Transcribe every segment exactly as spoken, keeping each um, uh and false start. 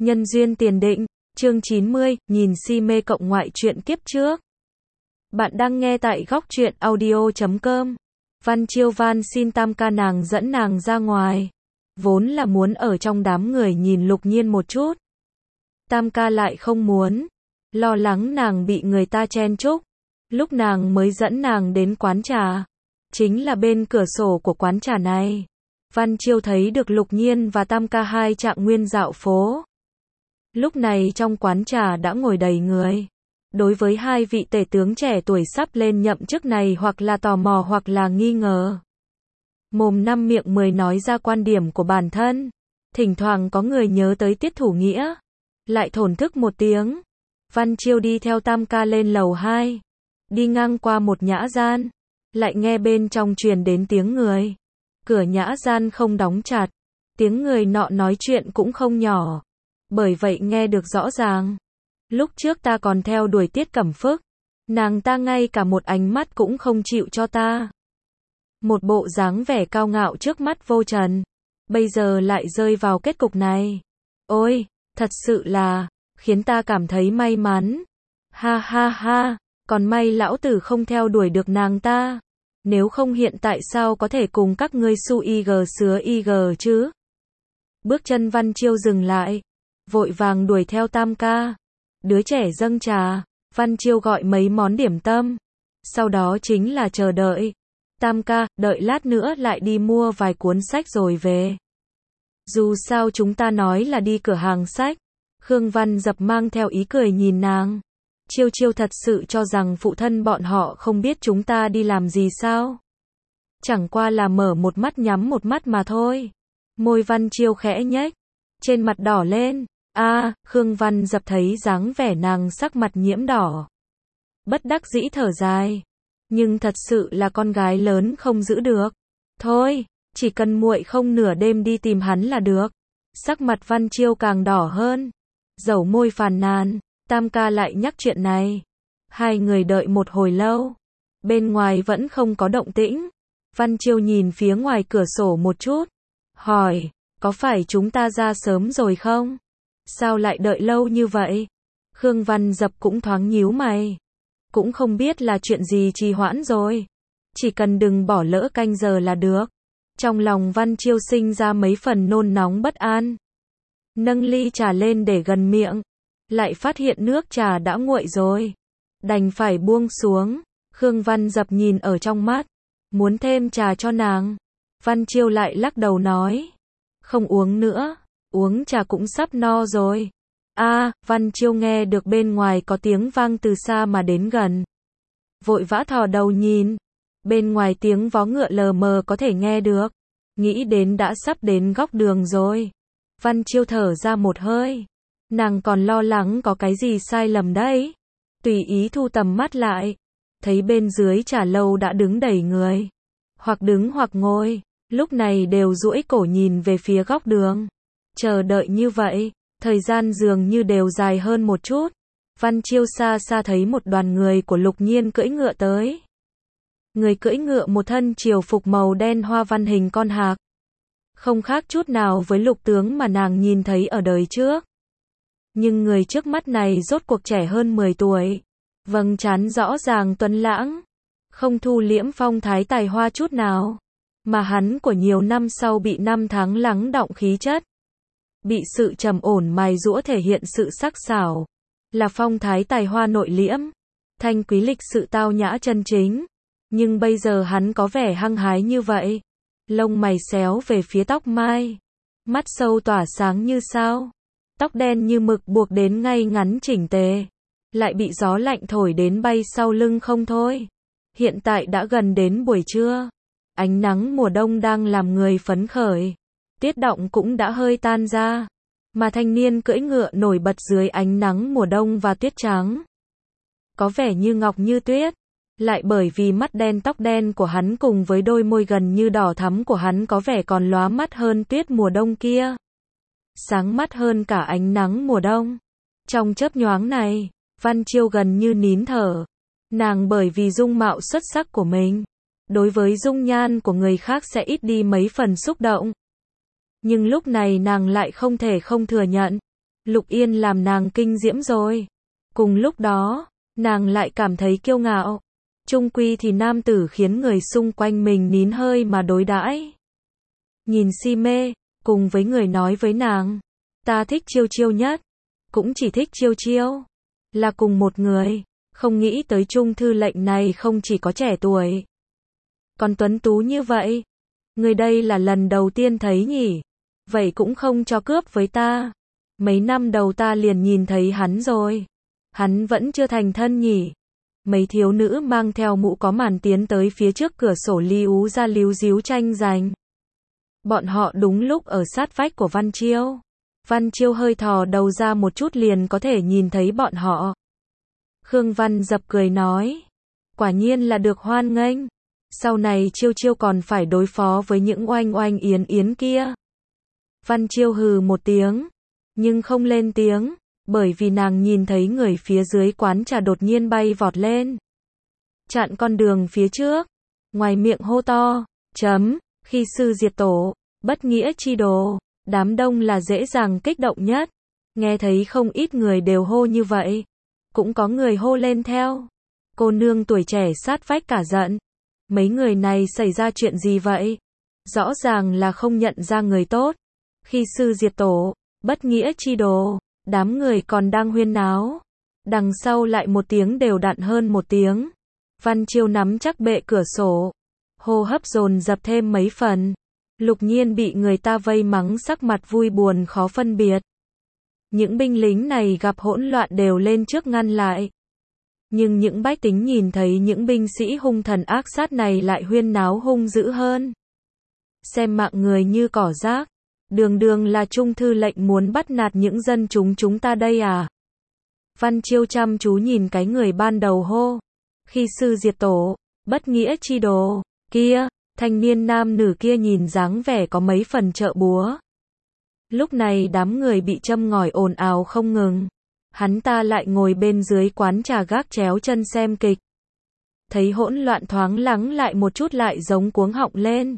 Nhân duyên tiền định, chương chín mươi, nhìn si mê cộng ngoại truyện kiếp trước. Bạn đang nghe tại góc truyện audio chấm com. Văn Chiêu van xin Tam ca nàng dẫn nàng ra ngoài. Vốn là muốn ở trong đám người nhìn Lục Nhiên một chút. Tam ca lại không muốn. Lo lắng nàng bị người ta chen chúc. Lúc nàng mới dẫn nàng đến quán trà. Chính là bên cửa sổ của quán trà này. Văn Chiêu thấy được Lục Nhiên và Tam ca hai trạng nguyên dạo phố. Lúc này trong quán trà đã ngồi đầy người. Đối với hai vị tể tướng trẻ tuổi sắp lên nhậm chức này hoặc là tò mò hoặc là nghi ngờ. Mồm năm miệng mười nói ra quan điểm của bản thân. Thỉnh thoảng có người nhớ tới Tiết Thủ Nghĩa. Lại thổn thức một tiếng. Văn Chiêu đi theo Tam ca lên lầu hai. Đi ngang qua một nhã gian. Lại nghe bên trong truyền đến tiếng người. Cửa nhã gian không đóng chặt. Tiếng người nọ nói chuyện cũng không nhỏ. Bởi vậy nghe được rõ ràng. Lúc trước ta còn theo đuổi Tiết Cẩm Phức. Nàng ta ngay cả một ánh mắt cũng không chịu cho ta. Một bộ dáng vẻ cao ngạo trước mắt vô trần. Bây giờ lại rơi vào kết cục này. Ôi, thật sự là, khiến ta cảm thấy may mắn. Ha ha ha, còn may lão tử không theo đuổi được nàng ta. Nếu không hiện tại sao có thể cùng các ngươi su y gờ sứa y gờ chứ? Bước chân Văn Chiêu dừng lại. Vội vàng đuổi theo Tam ca. Đứa trẻ dâng trà. Văn Chiêu gọi mấy món điểm tâm. Sau đó chính là chờ đợi. Tam ca, đợi lát nữa lại đi mua vài cuốn sách rồi về. Dù sao chúng ta nói là đi cửa hàng sách. Khương Văn Dập mang theo ý cười nhìn nàng. Chiêu Chiêu thật sự cho rằng phụ thân bọn họ không biết chúng ta đi làm gì sao? Chẳng qua là mở một mắt nhắm một mắt mà thôi. Môi Văn Chiêu khẽ nhếch. Trên mặt đỏ lên. A, à, Khương Văn Dập thấy dáng vẻ nàng sắc mặt nhiễm đỏ. Bất đắc dĩ thở dài. Nhưng thật sự là con gái lớn không giữ được. Thôi, chỉ cần muội không nửa đêm đi tìm hắn là được. Sắc mặt Văn Chiêu càng đỏ hơn. Dẩu môi phàn nàn. Tam ca lại nhắc chuyện này. Hai người đợi một hồi lâu. Bên ngoài vẫn không có động tĩnh. Văn Chiêu nhìn phía ngoài cửa sổ một chút. Hỏi, có phải chúng ta ra sớm rồi không? Sao lại đợi lâu như vậy? Khương Văn Dập cũng thoáng nhíu mày. Cũng không biết là chuyện gì trì hoãn rồi. Chỉ cần đừng bỏ lỡ canh giờ là được. Trong lòng Văn Chiêu sinh ra mấy phần nôn nóng bất an. Nâng ly trà lên để gần miệng. Lại phát hiện nước trà đã nguội rồi. Đành phải buông xuống. Khương Văn Dập nhìn ở trong mắt. Muốn thêm trà cho nàng. Văn Chiêu lại lắc đầu nói. Không uống nữa. Uống trà cũng sắp no rồi. A, à, Văn Chiêu nghe được bên ngoài có tiếng vang từ xa mà đến gần. Vội vã thò đầu nhìn. Bên ngoài tiếng vó ngựa lờ mờ có thể nghe được. Nghĩ đến đã sắp đến góc đường rồi. Văn Chiêu thở ra một hơi. Nàng còn lo lắng có cái gì sai lầm đấy. Tùy ý thu tầm mắt lại. Thấy bên dưới trà lâu đã đứng đầy người. Hoặc đứng hoặc ngồi. Lúc này đều duỗi cổ nhìn về phía góc đường. Chờ đợi như vậy. Thời gian dường như đều dài hơn một chút. Văn Chiêu xa xa thấy một đoàn người của Lục Nhiên cưỡi ngựa tới. Người cưỡi ngựa một thân triều phục màu đen hoa văn hình con hạc. Không khác chút nào với Lục tướng mà nàng nhìn thấy ở đời trước. Nhưng người trước mắt này rốt cuộc trẻ hơn mười tuổi. Vầng trán rõ ràng tuấn lãng. Không thu liễm phong thái tài hoa chút nào. Mà hắn của nhiều năm sau bị năm tháng lắng đọng khí chất. Bị sự trầm ổn mài giũa thể hiện sự sắc sảo. Là phong thái tài hoa nội liễm. Thanh quý lịch sự tao nhã chân chính. Nhưng bây giờ hắn có vẻ hăng hái như vậy. Lông mày xéo về phía tóc mai. Mắt sâu tỏa sáng như sao. Tóc đen như mực buộc đến ngay ngắn chỉnh tề. Lại bị gió lạnh thổi đến bay sau lưng không thôi. Hiện tại đã gần đến buổi trưa. Ánh nắng mùa đông đang làm người phấn khởi. Tiết động cũng đã hơi tan ra. Mà thanh niên cưỡi ngựa nổi bật dưới ánh nắng mùa đông và tuyết trắng. Có vẻ như ngọc như tuyết. Lại bởi vì mắt đen tóc đen của hắn cùng với đôi môi gần như đỏ thắm của hắn có vẻ còn lóa mắt hơn tuyết mùa đông kia. Sáng mắt hơn cả ánh nắng mùa đông. Trong chớp nhoáng này, Văn Chiêu gần như nín thở. Nàng bởi vì dung mạo xuất sắc của mình. Đối với dung nhan của người khác sẽ ít đi mấy phần xúc động. Nhưng lúc này nàng lại không thể không thừa nhận. Lục Yên làm nàng kinh diễm rồi. Cùng lúc đó, nàng lại cảm thấy kiêu ngạo. Chung quy thì nam tử khiến người xung quanh mình nín hơi mà đối đãi. Nhìn si mê, cùng với người nói với nàng, ta thích Chiêu Chiêu nhất, cũng chỉ thích Chiêu Chiêu, là cùng một người, không nghĩ tới Trung thư lệnh này không chỉ có trẻ tuổi, còn tuấn tú như vậy. Người đây là lần đầu tiên thấy nhỉ? Vậy cũng không cho cướp với ta. Mấy năm đầu ta liền nhìn thấy hắn rồi. Hắn vẫn chưa thành thân nhỉ? Mấy thiếu nữ mang theo mũ có màn tiến tới phía trước cửa sổ líu ra líu díu tranh giành. Bọn họ đúng lúc ở sát vách của Văn Chiêu. Văn Chiêu hơi thò đầu ra một chút liền có thể nhìn thấy bọn họ. Khương Văn Dập cười nói, quả nhiên là được hoan nghênh. Sau này Chiêu Chiêu còn phải đối phó với những oanh oanh yến yến kia. Văn Chiêu hừ một tiếng, nhưng không lên tiếng, bởi vì nàng nhìn thấy người phía dưới quán trà đột nhiên bay vọt lên, chặn con đường phía trước, ngoài miệng hô to, chấm, khi sư diệt tổ, bất nghĩa chi đồ. Đám đông là dễ dàng kích động nhất. Nghe thấy không ít người đều hô như vậy, cũng có người hô lên theo. Cô nương tuổi trẻ sát vách cả giận. Mấy người này xảy ra chuyện gì vậy? Rõ ràng là không nhận ra người tốt. Khi sư diệt tổ, bất nghĩa chi đồ. Đám người còn đang huyên náo. Đằng sau lại một tiếng đều đặn hơn một tiếng. Văn Chiêu nắm chắc bệ cửa sổ, hô hấp dồn dập thêm mấy phần. Lục Nhiên bị người ta vây mắng sắc mặt vui buồn khó phân biệt. Những binh lính này gặp hỗn loạn đều lên trước ngăn lại. Nhưng những bách tính nhìn thấy những binh sĩ hung thần ác sát này lại huyên náo hung dữ hơn. Xem mạng người như cỏ rác. Đường đường là Trung thư lệnh muốn bắt nạt những dân chúng chúng ta đây à? Văn Chiêu chăm chú nhìn cái người ban đầu hô. Khi sư diệt tổ, bất nghĩa chi đồ, kia. Thanh niên nam nữ kia nhìn dáng vẻ có mấy phần trợ búa. Lúc này đám người bị châm ngòi ồn ào không ngừng. Hắn ta lại ngồi bên dưới quán trà gác chéo chân xem kịch. Thấy hỗn loạn thoáng lắng lại một chút lại giống cuống họng lên.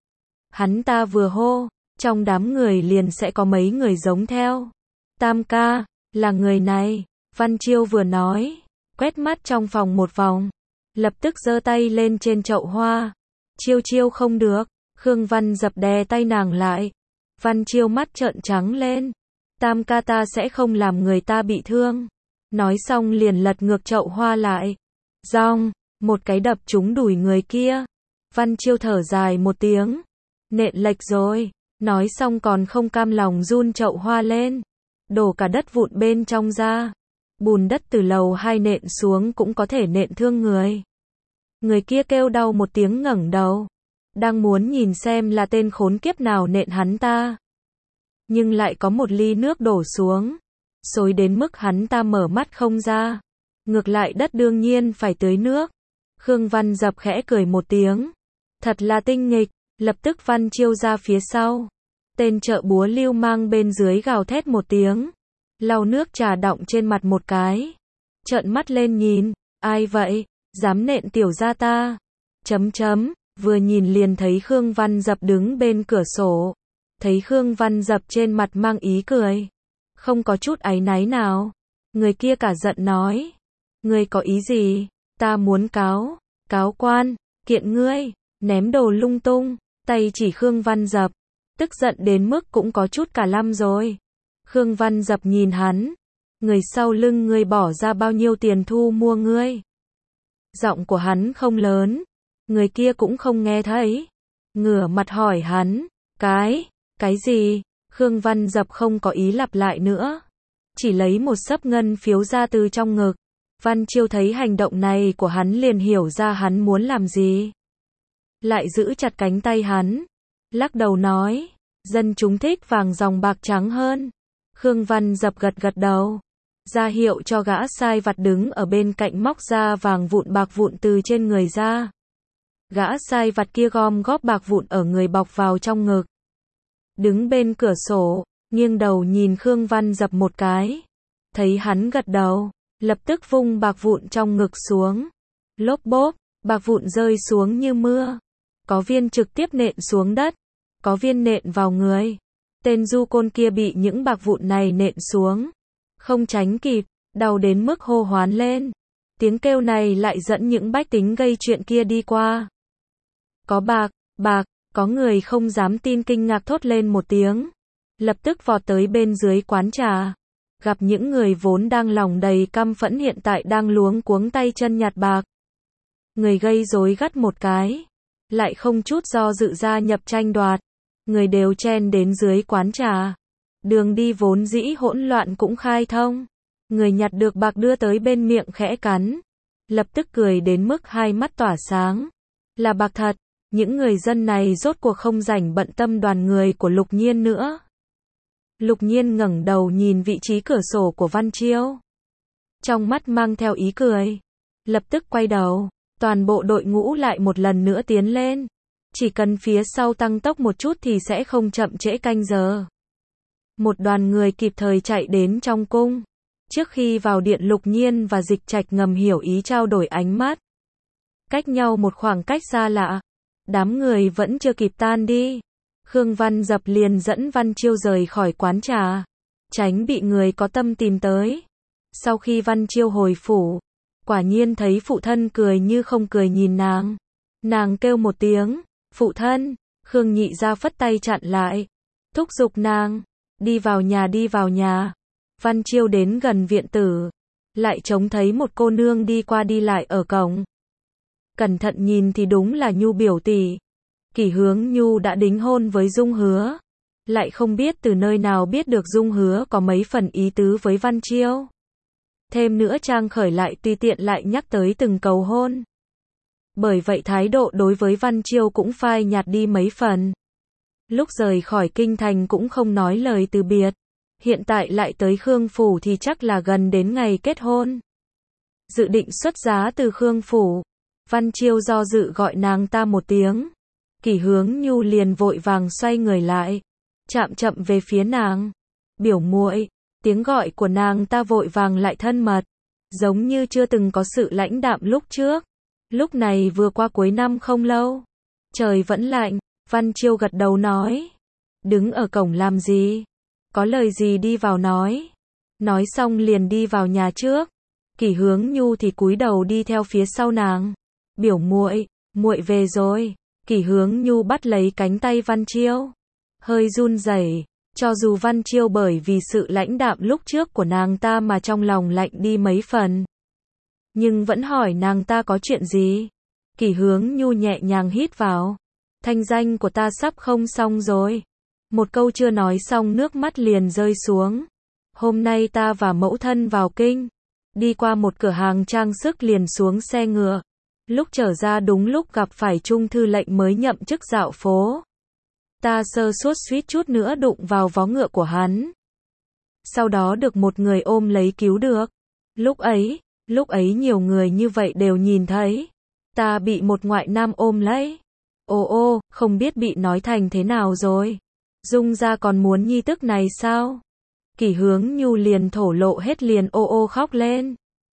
Hắn ta vừa hô, trong đám người liền sẽ có mấy người giống theo. Tam ca, là người này. Văn Chiêu vừa nói, quét mắt trong phòng một vòng, lập tức giơ tay lên trên chậu hoa. Chiêu Chiêu không được. Khương Văn Dập đè tay nàng lại. Văn Chiêu mắt trợn trắng lên. Tam ca ta sẽ không làm người ta bị thương. Nói xong liền lật ngược chậu hoa lại. Dong, một cái đập trúng đùi người kia. Văn Chiêu thở dài một tiếng. Nện lệch rồi. Nói xong còn không cam lòng run chậu hoa lên. Đổ cả đất vụn bên trong ra. Bùn đất từ lầu hai nện xuống cũng có thể nện thương người. Người kia kêu đau một tiếng ngẩng đầu. Đang muốn nhìn xem là tên khốn kiếp nào nện hắn ta. Nhưng lại có một ly nước đổ xuống. Xối đến mức hắn ta mở mắt không ra. Ngược lại đất đương nhiên phải tưới nước. Khương Văn Dập khẽ cười một tiếng. Thật là tinh nghịch. Lập tức Văn Chiêu ra phía sau. Tên trợ búa lưu mang bên dưới gào thét một tiếng. Lau nước trà đọng trên mặt một cái. Trợn mắt lên nhìn. Ai vậy? Dám nện tiểu gia ta. Chấm chấm. Vừa nhìn liền thấy Khương Văn Dập đứng bên cửa sổ. Thấy Khương Văn Dập trên mặt mang ý cười. Không có chút áy náy nào. Người kia cả giận nói. Ngươi có ý gì? Ta muốn cáo. Cáo quan. Kiện ngươi. Ném đồ lung tung. Tay chỉ Khương Văn Dập. Tức giận đến mức cũng có chút cả lăm rồi. Khương Văn Dập nhìn hắn. Người sau lưng ngươi bỏ ra bao nhiêu tiền thu mua ngươi? Giọng của hắn không lớn. Người kia cũng không nghe thấy. Ngửa mặt hỏi hắn. Cái, cái gì? Khương Văn Dập không có ý lặp lại nữa. Chỉ lấy một xấp ngân phiếu ra từ trong ngực. Văn Chiêu thấy hành động này của hắn liền hiểu ra hắn muốn làm gì. Lại giữ chặt cánh tay hắn. Lắc đầu nói. Dân chúng thích vàng dòng bạc trắng hơn. Khương Văn Dập gật gật đầu. Ra hiệu cho gã sai vặt đứng ở bên cạnh móc ra vàng vụn bạc vụn từ trên người ra. Gã sai vặt kia gom góp bạc vụn ở người bọc vào trong ngực. Đứng bên cửa sổ, nghiêng đầu nhìn Khương Văn Dập một cái. Thấy hắn gật đầu, lập tức vung bạc vụn trong ngực xuống. Lốp bốp, bạc vụn rơi xuống như mưa. Có viên trực tiếp nện xuống đất, có viên nện vào người. Tên du côn kia bị những bạc vụn này nện xuống. Không tránh kịp, đau đến mức hô hoán lên. Tiếng kêu này lại dẫn những bách tính gây chuyện kia đi qua. Có bạc, bạc, có người không dám tin kinh ngạc thốt lên một tiếng. Lập tức vọt tới bên dưới quán trà. Gặp những người vốn đang lòng đầy căm phẫn hiện tại đang luống cuống tay chân nhặt bạc. Người gây rối gắt một cái. Lại không chút do dự gia nhập tranh đoạt. Người đều chen đến dưới quán trà. Đường đi vốn dĩ hỗn loạn cũng khai thông. Người nhặt được bạc đưa tới bên miệng khẽ cắn. Lập tức cười đến mức hai mắt tỏa sáng. Là bạc thật. Những người dân này rốt cuộc không rảnh bận tâm đoàn người của Lục Nhiên nữa. Lục Nhiên ngẩng đầu nhìn vị trí cửa sổ của Văn Chiêu. Trong mắt mang theo ý cười. Lập tức quay đầu. Toàn bộ đội ngũ lại một lần nữa tiến lên. Chỉ cần phía sau tăng tốc một chút thì sẽ không chậm trễ canh giờ. Một đoàn người kịp thời chạy đến trong cung. Trước khi vào điện Lục Nhiên và Dịch Trạch ngầm hiểu ý trao đổi ánh mắt. Cách nhau một khoảng cách xa lạ. Đám người vẫn chưa kịp tan đi. Khương Văn Dập liền dẫn Văn Chiêu rời khỏi quán trà. Tránh bị người có tâm tìm tới. Sau khi Văn Chiêu hồi phủ. Quả nhiên thấy phụ thân cười như không cười nhìn nàng. Nàng kêu một tiếng. Phụ thân. Khương Nhị ra phất tay chặn lại. Thúc giục nàng. Đi vào nhà đi vào nhà. Văn Chiêu đến gần viện tử. Lại trông thấy một cô nương đi qua đi lại ở cổng. Cẩn thận nhìn thì đúng là Nhu biểu tỷ. Kỷ Hướng Nhu đã đính hôn với Dung Hứa. Lại không biết từ nơi nào biết được Dung Hứa có mấy phần ý tứ với Văn Chiêu. Thêm nữa Trang Khởi lại tùy tiện lại nhắc tới từng cầu hôn. Bởi vậy thái độ đối với Văn Chiêu cũng phai nhạt đi mấy phần. Lúc rời khỏi kinh thành cũng không nói lời từ biệt. Hiện tại lại tới Khương Phủ thì chắc là gần đến ngày kết hôn. Dự định xuất giá từ Khương Phủ. Văn Chiêu do dự gọi nàng ta một tiếng. Kỷ Hướng Nhu liền vội vàng xoay người lại. Chạm chậm về phía nàng. Biểu muội. Tiếng gọi của nàng ta vội vàng lại thân mật. Giống như chưa từng có sự lãnh đạm lúc trước. Lúc này vừa qua cuối năm không lâu. Trời vẫn lạnh. Văn Chiêu gật đầu nói. Đứng ở cổng làm gì? Có lời gì đi vào nói. Nói xong liền đi vào nhà trước. Kỷ Hướng Nhu thì cúi đầu đi theo phía sau nàng. Biểu muội, muội về rồi. Kỷ Hướng Nhu bắt lấy cánh tay Văn Chiêu. Hơi run rẩy. Cho dù Văn Chiêu bởi vì sự lãnh đạm lúc trước của nàng ta mà trong lòng lạnh đi mấy phần. Nhưng vẫn hỏi nàng ta có chuyện gì. Kỷ Hướng Nhu nhẹ nhàng hít vào. Thanh danh của ta sắp không xong rồi. Một câu chưa nói xong nước mắt liền rơi xuống. Hôm nay ta và mẫu thân vào kinh. Đi qua một cửa hàng trang sức liền xuống xe ngựa. Lúc trở ra đúng lúc gặp phải Trung thư lệnh mới nhậm chức dạo phố. Ta sơ suất suýt chút nữa đụng vào vó ngựa của hắn. Sau đó được một người ôm lấy cứu được. Lúc ấy, lúc ấy nhiều người như vậy đều nhìn thấy. Ta bị một ngoại nam ôm lấy. Ô ô, không biết bị nói thành thế nào rồi. Dung gia còn muốn nhi tức này sao? Kỷ Hướng Nhu liền thổ lộ hết liền ô ô khóc lên.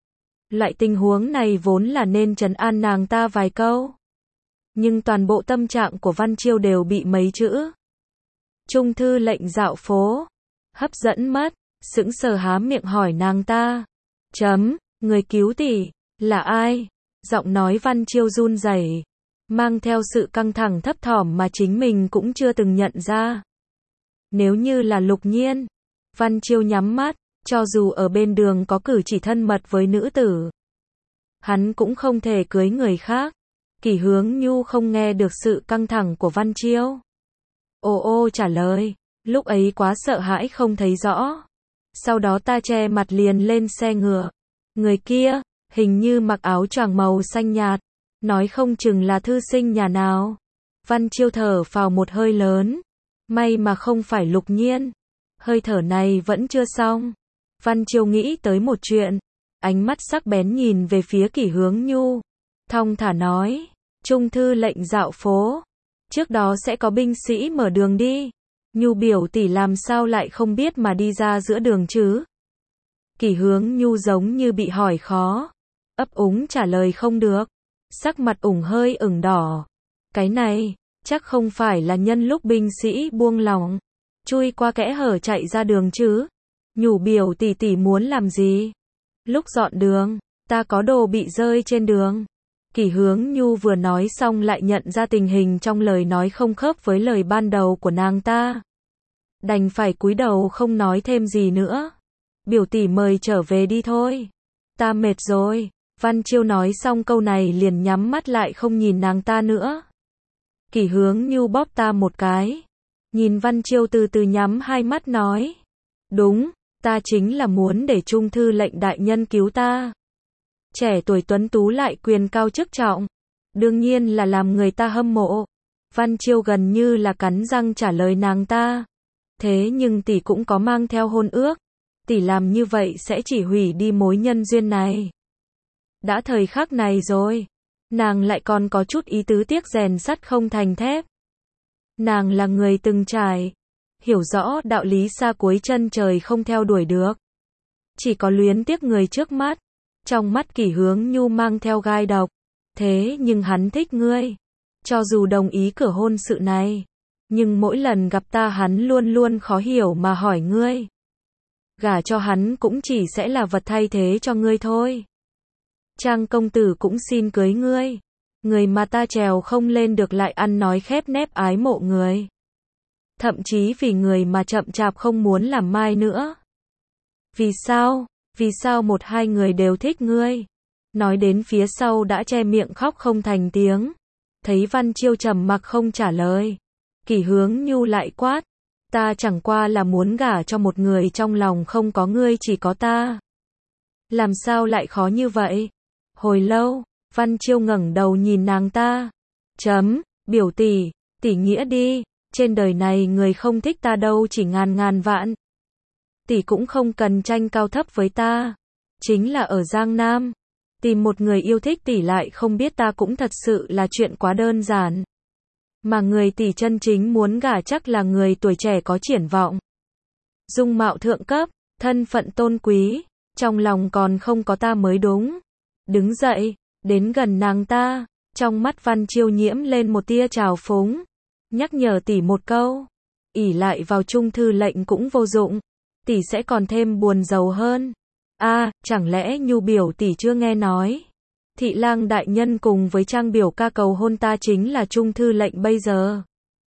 Loại tình huống này vốn là nên trấn an nàng ta vài câu. Nhưng toàn bộ tâm trạng của Văn Chiêu đều bị mấy chữ. Trung thư lệnh dạo phố. Hấp dẫn mất, sững sờ há miệng hỏi nàng ta. Chấm, người cứu tỷ, là ai? Giọng nói Văn Chiêu run rẩy, mang theo sự căng thẳng thấp thỏm mà chính mình cũng chưa từng nhận ra. Nếu như là Lục Nhiên, Văn Chiêu nhắm mắt, cho dù ở bên đường có cử chỉ thân mật với nữ tử, hắn cũng không thể cưới người khác. Kỷ Hướng Nhu không nghe được sự căng thẳng của Văn Chiêu. Ô ô trả lời, lúc ấy quá sợ hãi không thấy rõ. Sau đó ta che mặt liền lên xe ngựa. Người kia, hình như mặc áo choàng màu xanh nhạt, nói không chừng là thư sinh nhà nào. Văn Chiêu thở phào một hơi lớn. May mà không phải Lục Nhiên. Hơi thở này vẫn chưa xong. Văn Chiêu nghĩ tới một chuyện. Ánh mắt sắc bén nhìn về phía Kỷ Hướng Nhu. Thong thả nói. Trung thư lệnh dạo phố. Trước đó sẽ có binh sĩ mở đường đi. Nhu biểu tỷ làm sao lại không biết mà đi ra giữa đường chứ? Kỷ Hướng Nhu giống như bị hỏi khó. Ấp úng trả lời không được. Sắc mặt ửng hơi ửng đỏ. Cái này, chắc không phải là nhân lúc binh sĩ buông lỏng. chui qua kẽ hở chạy ra đường chứ. Nhủ biểu tỷ tỷ muốn làm gì? Lúc dọn đường, ta có đồ bị rơi trên đường. Kỷ Hướng Nhu vừa nói xong lại nhận ra tình hình trong lời nói không khớp với lời ban đầu của nàng ta. Đành phải cúi đầu không nói thêm gì nữa. Biểu tỷ mời trở về đi thôi. Ta mệt rồi. Văn Chiêu nói xong câu này liền nhắm mắt lại không nhìn nàng ta nữa. Kỷ Hướng Nhu bóp ta một cái. Nhìn Văn Chiêu từ từ nhắm hai mắt nói. Đúng, ta chính là muốn để Trung thư lệnh đại nhân cứu ta. Trẻ tuổi tuấn tú lại quyền cao chức trọng. Đương nhiên là làm người ta hâm mộ. Văn Chiêu gần như là cắn răng trả lời nàng ta. Thế nhưng tỷ cũng có mang theo hôn ước. Tỷ làm như vậy sẽ chỉ hủy đi mối nhân duyên này. Đã thời khắc này rồi. Nàng lại còn có chút ý tứ tiếc rèn sắt không thành thép. Nàng là người từng trải. Hiểu rõ đạo lý xa cuối chân trời không theo đuổi được. Chỉ có luyến tiếc người trước mắt. Trong mắt Kỷ Hướng Nhu mang theo gai độc. Thế nhưng hắn thích ngươi. Cho dù đồng ý cửa hôn sự này. Nhưng mỗi lần gặp ta hắn luôn luôn khó hiểu mà hỏi ngươi. Gả cho hắn cũng chỉ sẽ là vật thay thế cho ngươi thôi. Trang công tử cũng xin cưới ngươi. Người mà ta trèo không lên được lại ăn nói khép nép ái mộ người. Thậm chí vì người mà chậm chạp không muốn làm mai nữa. Vì sao? Vì sao một hai người đều thích ngươi? Nói đến phía sau đã che miệng khóc không thành tiếng. Thấy Văn Chiêu trầm mặc không trả lời. Kỷ Hướng Nhu lại quát. Ta chẳng qua là muốn gả cho một người trong lòng không có ngươi chỉ có ta. Làm sao lại khó như vậy? Hồi lâu, Văn Chiêu ngẩng đầu nhìn nàng ta. Chấm, biểu tỷ, tỷ nghĩa đi. Trên đời này người không thích ta đâu chỉ ngàn ngàn vạn. Tỷ cũng không cần tranh cao thấp với ta. Chính là ở Giang Nam. Tìm một người yêu thích tỷ lại không biết ta cũng thật sự là chuyện quá đơn giản. Mà người tỷ chân chính muốn gả chắc là người tuổi trẻ có triển vọng. Dung mạo thượng cấp, thân phận tôn quý, trong lòng còn không có ta mới đúng. Đứng dậy, đến gần nàng ta, trong mắt Văn Chiêu nhiễm lên một tia trào phúng. Nhắc nhở tỷ một câu, ỷ lại vào Trung thư lệnh cũng vô dụng, tỷ sẽ còn thêm buồn rầu hơn. A, à, chẳng lẽ Nhu biểu tỷ chưa nghe nói? Thị lang đại nhân cùng với Trang biểu ca cầu hôn ta chính là Trung thư lệnh bây giờ.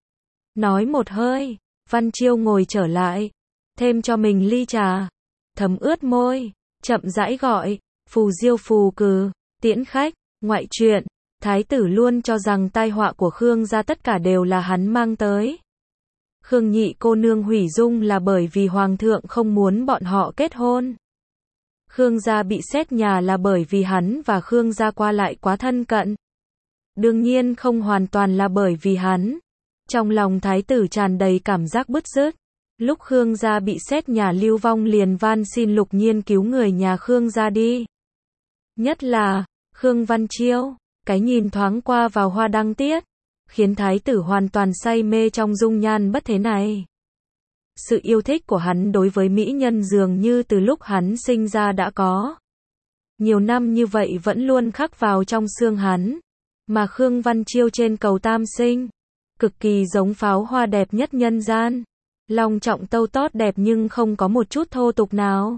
Nói một hơi, Văn Chiêu ngồi trở lại, thêm cho mình ly trà, thấm ướt môi, chậm rãi gọi, phù diêu phù cừ, tiễn khách, ngoại truyện. Thái tử luôn cho rằng tai họa của Khương gia tất cả đều là hắn mang tới. Khương nhị cô nương hủy dung là bởi vì hoàng thượng không muốn bọn họ kết hôn. Khương gia bị xét nhà là bởi vì hắn và Khương gia qua lại quá thân cận. Đương nhiên không hoàn toàn là bởi vì hắn. Trong lòng thái tử tràn đầy cảm giác bứt rứt. Lúc Khương gia bị xét nhà lưu vong liền van xin Lục Nhiên cứu người nhà Khương gia đi. Nhất là Khương Văn Chiêu. Cái nhìn thoáng qua vào hoa đăng tiết, khiến thái tử hoàn toàn say mê trong dung nhan bất thế này. Sự yêu thích của hắn đối với mỹ nhân dường như từ lúc hắn sinh ra đã có. Nhiều năm như vậy vẫn luôn khắc vào trong xương hắn. Mà Khương Văn Chiêu trên cầu Tam Sinh, cực kỳ giống pháo hoa đẹp nhất nhân gian. Long trọng tâu tót đẹp nhưng không có một chút thô tục nào.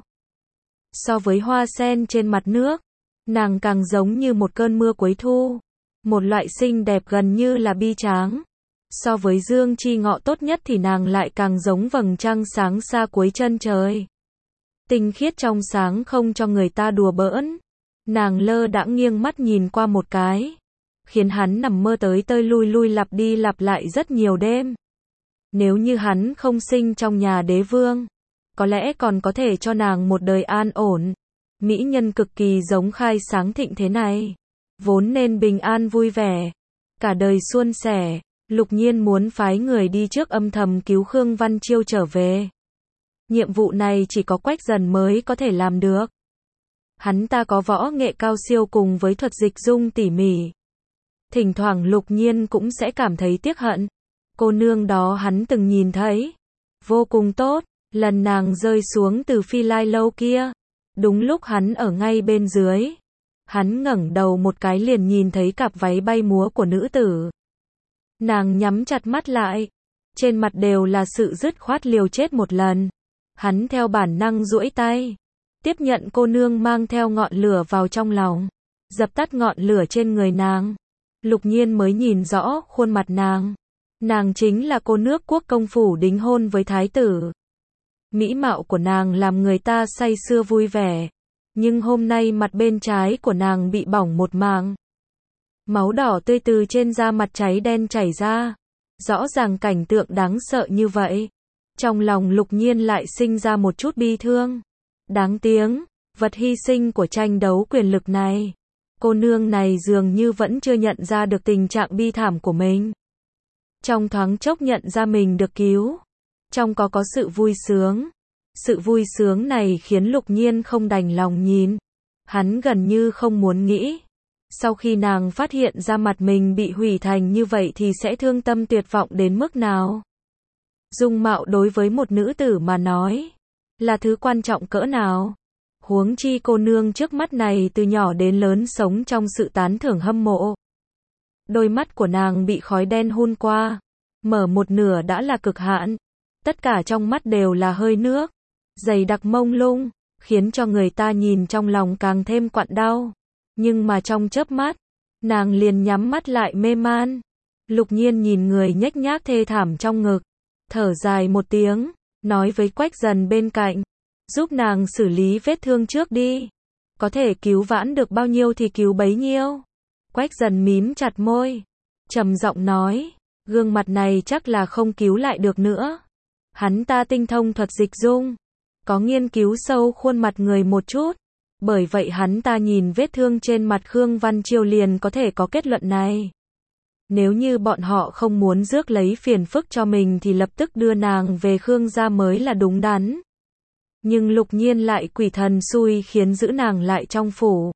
So với hoa sen trên mặt nước, nàng càng giống như một cơn mưa cuối thu. Một loại xinh đẹp gần như là bi tráng. So với dương chi ngọ tốt nhất thì nàng lại càng giống vầng trăng sáng xa cuối chân trời. Tinh khiết trong sáng không cho người ta đùa bỡn. Nàng lơ đãng nghiêng mắt nhìn qua một cái. Khiến hắn nằm mơ tới tơi lui lui lặp đi lặp lại rất nhiều đêm. Nếu như hắn không sinh trong nhà đế vương, có lẽ còn có thể cho nàng một đời an ổn. Mỹ nhân cực kỳ giống khai sáng thịnh thế này. Vốn nên bình an vui vẻ. Cả đời suôn sẻ. Lục Nhiên muốn phái người đi trước âm thầm cứu Khương Văn Chiêu trở về. Nhiệm vụ này chỉ có Quách Dần mới có thể làm được. Hắn ta có võ nghệ cao siêu cùng với thuật dịch dung tỉ mỉ. Thỉnh thoảng Lục Nhiên cũng sẽ cảm thấy tiếc hận. Cô nương đó hắn từng nhìn thấy. Vô cùng tốt. Lần nàng rơi xuống từ phi lai lâu kia. Đúng lúc hắn ở ngay bên dưới. Hắn ngẩng đầu một cái liền nhìn thấy cặp váy bay múa của nữ tử. Nàng nhắm chặt mắt lại. trên mặt đều là sự dứt khoát liều chết một lần. Hắn theo bản năng duỗi tay, tiếp nhận cô nương mang theo ngọn lửa vào trong lòng, dập tắt ngọn lửa trên người nàng. Lục Nhiên mới nhìn rõ khuôn mặt nàng. Nàng chính là cô nước quốc công phủ đính hôn với thái tử. Mỹ mạo của nàng làm người ta say sưa vui vẻ. Nhưng hôm nay mặt bên trái của nàng bị bỏng một mảng. Máu đỏ tươi từ trên da mặt cháy đen chảy ra. Rõ ràng cảnh tượng đáng sợ như vậy. Trong lòng Lục Nhiên lại sinh ra một chút bi thương. Đáng tiếng, vật hy sinh của tranh đấu quyền lực này. Cô nương này dường như vẫn chưa nhận ra được tình trạng bi thảm của mình. Trong thoáng chốc nhận ra mình được cứu. Trong có có sự vui sướng. Sự vui sướng này khiến Lục Nhiên không đành lòng nhìn. Hắn gần như không muốn nghĩ. Sau khi nàng phát hiện ra mặt mình bị hủy thành như vậy thì sẽ thương tâm tuyệt vọng đến mức nào. Dung mạo đối với một nữ tử mà nói, là thứ quan trọng cỡ nào. Huống chi cô nương trước mắt này từ nhỏ đến lớn sống trong sự tán thưởng hâm mộ. Đôi mắt của nàng bị khói đen hun qua, mở một nửa đã là cực hạn. Tất cả trong mắt đều là hơi nước, dày đặc mông lung, khiến cho người ta nhìn trong lòng càng thêm quặn đau. Nhưng mà trong chớp mắt, nàng liền nhắm mắt lại mê man. Lục Nhiên nhìn người nhếch nhác thê thảm trong ngực, thở dài một tiếng, nói với Quách Dần bên cạnh, giúp nàng xử lý vết thương trước đi. Có thể cứu vãn được bao nhiêu thì cứu bấy nhiêu. Quách Dần mím chặt môi, trầm giọng nói, gương mặt này chắc là không cứu lại được nữa. Hắn ta tinh thông thuật dịch dung, có nghiên cứu sâu khuôn mặt người một chút. Bởi vậy hắn ta nhìn vết thương trên mặt Khương Văn Chiêu liền có thể có kết luận này. Nếu như bọn họ không muốn rước lấy phiền phức cho mình thì lập tức đưa nàng về Khương gia mới là đúng đắn. Nhưng Lục Nhiên lại quỷ thần xui khiến giữ nàng lại trong phủ.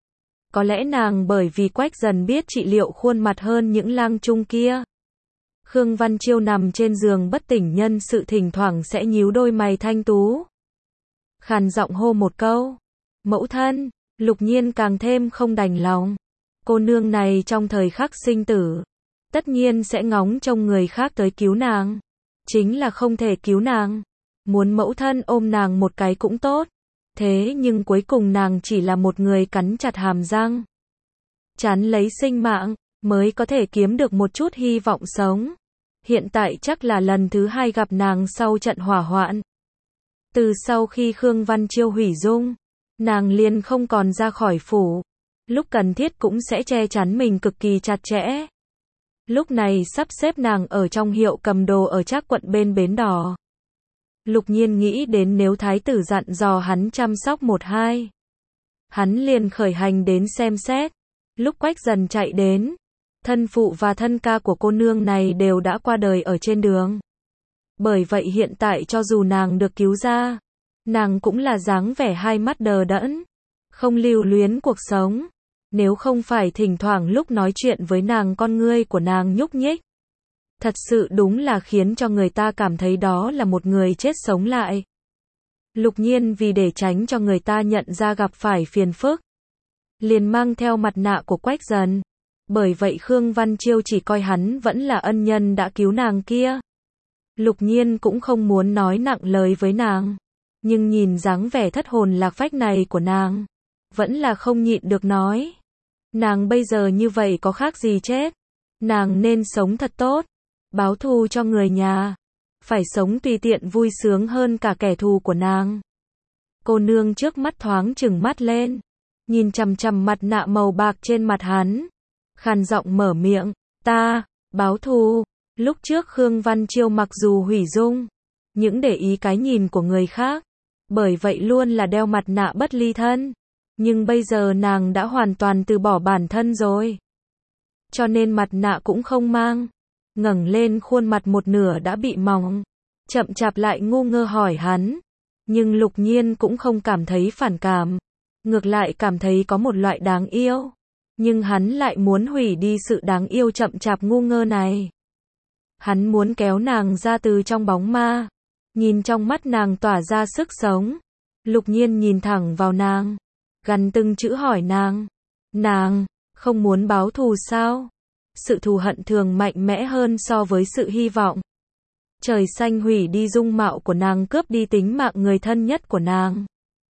Có lẽ nàng bởi vì Quách Dần biết trị liệu khuôn mặt hơn những lang trung kia. Khương Văn Chiêu nằm trên giường bất tỉnh nhân sự thỉnh thoảng sẽ nhíu đôi mày thanh tú. Khàn giọng hô một câu. Mẫu thân, Lục Nhiên càng thêm không đành lòng. Cô nương này trong thời khắc sinh tử, tất nhiên sẽ ngóng trông người khác tới cứu nàng. Chính là không thể cứu nàng. Muốn mẫu thân ôm nàng một cái cũng tốt. Thế nhưng cuối cùng nàng chỉ là một người cắn chặt hàm răng. Chán lấy sinh mạng, mới có thể kiếm được một chút hy vọng sống. Hiện tại chắc là lần thứ hai gặp nàng sau trận hỏa hoạn. Từ sau khi Khương Văn Chiêu hủy dung, nàng liền không còn ra khỏi phủ. Lúc cần thiết cũng sẽ che chắn mình cực kỳ chặt chẽ. Lúc này sắp xếp nàng ở trong hiệu cầm đồ ở Trác quận bên bến đò. Lục Nhiên nghĩ đến nếu thái tử dặn dò hắn chăm sóc một hai. Hắn liền khởi hành đến xem xét. Lúc Quách Dần chạy đến, thân phụ và thân ca của cô nương này đều đã qua đời ở trên đường. Bởi vậy hiện tại cho dù nàng được cứu ra, nàng cũng là dáng vẻ hai mắt đờ đẫn, không lưu luyến cuộc sống. Nếu không phải thỉnh thoảng lúc nói chuyện với nàng con ngươi của nàng nhúc nhích. Thật sự đúng là khiến cho người ta cảm thấy đó là một người chết sống lại. Lục Nhiên vì để tránh cho người ta nhận ra gặp phải phiền phức, liền mang theo mặt nạ của Quách Dần. Bởi vậy Khương Văn Chiêu chỉ coi hắn vẫn là ân nhân đã cứu nàng kia. Lục Nhiên cũng không muốn nói nặng lời với nàng. Nhưng nhìn dáng vẻ thất hồn lạc phách này của nàng, vẫn là không nhịn được nói. Nàng bây giờ như vậy có khác gì chết. Nàng nên sống thật tốt, báo thù cho người nhà. Phải sống tùy tiện vui sướng hơn cả kẻ thù của nàng. Cô nương trước mắt thoáng chừng mắt lên, nhìn chằm chằm mặt nạ màu bạc trên mặt hắn, khàn giọng mở miệng, ta, báo thù. Lúc trước Khương Văn Chiêu mặc dù hủy dung, những để ý cái nhìn của người khác, bởi vậy luôn là đeo mặt nạ bất ly thân. Nhưng bây giờ nàng đã hoàn toàn từ bỏ bản thân rồi. Cho nên mặt nạ cũng không mang. Ngẩng lên khuôn mặt một nửa đã bị mỏng. Chậm chạp lại ngu ngơ hỏi hắn. Nhưng Lục Nhiên cũng không cảm thấy phản cảm. Ngược lại cảm thấy có một loại đáng yêu. Nhưng hắn lại muốn hủy đi sự đáng yêu chậm chạp ngu ngơ này. Hắn muốn kéo nàng ra từ trong bóng ma. Nhìn trong mắt nàng tỏa ra sức sống. Lục Nhiên nhìn thẳng vào nàng, gằn từng chữ hỏi nàng. Nàng, không muốn báo thù sao? Sự thù hận thường mạnh mẽ hơn so với sự hy vọng. Trời xanh hủy đi dung mạo của nàng, cướp đi tính mạng người thân nhất của nàng.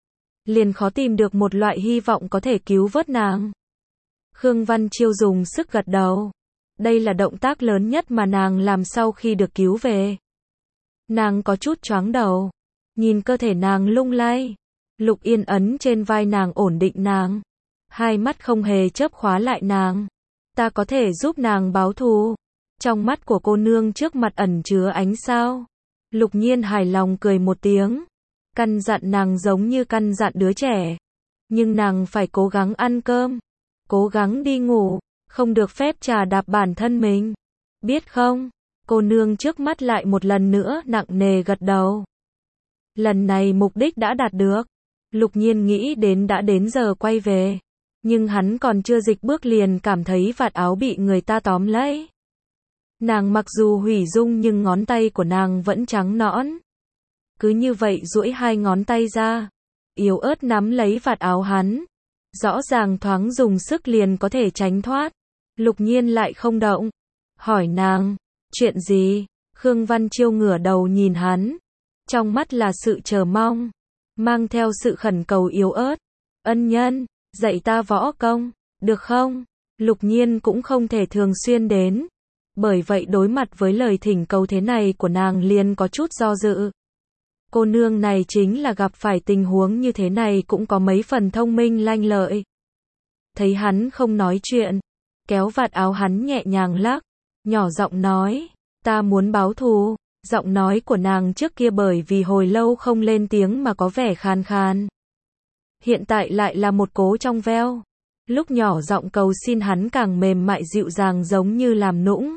Liền khó tìm được một loại hy vọng có thể cứu vớt nàng. Khương Văn Chiêu dùng sức gật đầu. Đây là động tác lớn nhất mà nàng làm sau khi được cứu về. Nàng có chút choáng đầu. Nhìn cơ thể nàng lung lay. Lục Yên ấn trên vai nàng ổn định nàng. Hai mắt không hề chớp khóa lại nàng. Ta có thể giúp nàng báo thù. Trong mắt của cô nương trước mặt ẩn chứa ánh sao. Lục Nhiên hài lòng cười một tiếng. Căn dặn nàng giống như căn dặn đứa trẻ. Nhưng nàng phải cố gắng ăn cơm. Cố gắng đi ngủ. Không được phép chà đạp bản thân mình. Biết không? Cô nương trước mắt lại một lần nữa nặng nề gật đầu. Lần này mục đích đã đạt được. Lục Nhiên nghĩ đến đã đến giờ quay về. Nhưng hắn còn chưa dịch bước liền cảm thấy vạt áo bị người ta tóm lấy. Nàng mặc dù hủy dung nhưng ngón tay của nàng vẫn trắng nõn. Cứ như vậy duỗi hai ngón tay ra. Yếu ớt nắm lấy vạt áo hắn. Rõ ràng thoáng dùng sức liền có thể tránh thoát. Lục Nhiên lại không động. Hỏi nàng, chuyện gì? Khương Văn Chiêu ngửa đầu nhìn hắn. Trong mắt là sự chờ mong. Mang theo sự khẩn cầu yếu ớt. Ân nhân, dạy ta võ công, được không? Lục Nhiên cũng không thể thường xuyên đến. Bởi vậy đối mặt với lời thỉnh cầu thế này của nàng liền có chút do dự. Cô nương này chính là gặp phải tình huống như thế này cũng có mấy phần thông minh lanh lợi. Thấy hắn không nói chuyện, kéo vạt áo hắn nhẹ nhàng lắc, nhỏ giọng nói, ta muốn báo thù. Giọng nói của nàng trước kia bởi vì hồi lâu không lên tiếng mà có vẻ khàn khàn. Hiện tại lại là một cố trong veo. Lúc nhỏ giọng cầu xin hắn càng mềm mại dịu dàng giống như làm nũng.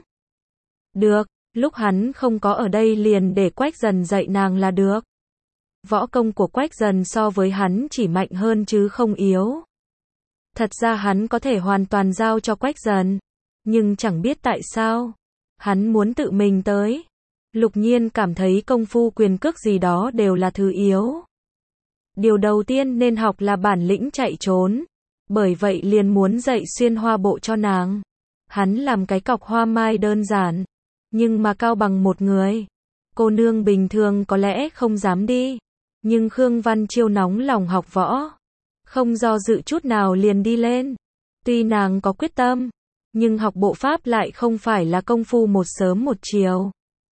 Được, lúc hắn không có ở đây liền để Quách Dần dạy nàng là được. Võ công của Quách Dần so với hắn chỉ mạnh hơn chứ không yếu. Thật ra hắn có thể hoàn toàn giao cho Quách Dần. Nhưng chẳng biết tại sao. Hắn muốn tự mình tới. Lục Nhiên cảm thấy công phu quyền cước gì đó đều là thứ yếu. Điều đầu tiên nên học là bản lĩnh chạy trốn. Bởi vậy liền muốn dạy xuyên hoa bộ cho nàng. Hắn làm cái cọc hoa mai đơn giản. Nhưng mà cao bằng một người. Cô nương bình thường có lẽ không dám đi. Nhưng Khương Văn Chiêu nóng lòng học võ. Không do dự chút nào liền đi lên. Tuy nàng có quyết tâm. Nhưng học bộ pháp lại không phải là công phu một sớm một chiều.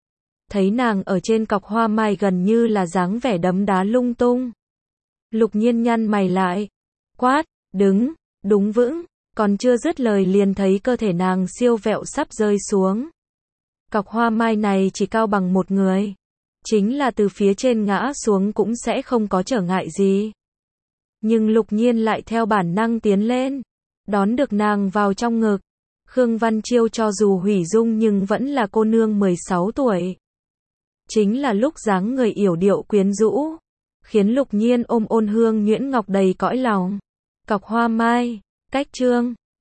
Thấy nàng ở trên cọc hoa mai gần như là dáng vẻ đấm đá lung tung. Lục Nhiên nhăn mày lại. Quát, đứng, đúng vững. Còn chưa dứt lời liền thấy cơ thể nàng siêu vẹo sắp rơi xuống. Cọc hoa mai này chỉ cao bằng một người. Chính là từ phía trên ngã xuống cũng sẽ không có trở ngại gì. Nhưng Lục Nhiên lại theo bản năng tiến lên. Đón được nàng vào trong ngực. Khương Văn Chiêu cho dù hủy dung nhưng vẫn là cô nương mười sáu tuổi. Chính là lúc dáng người yểu điệu quyến rũ. Khiến Lục Nhiên ôm ôn hương nhuyễn ngọc đầy cõi lòng. Cọc hoa mai, cách chương.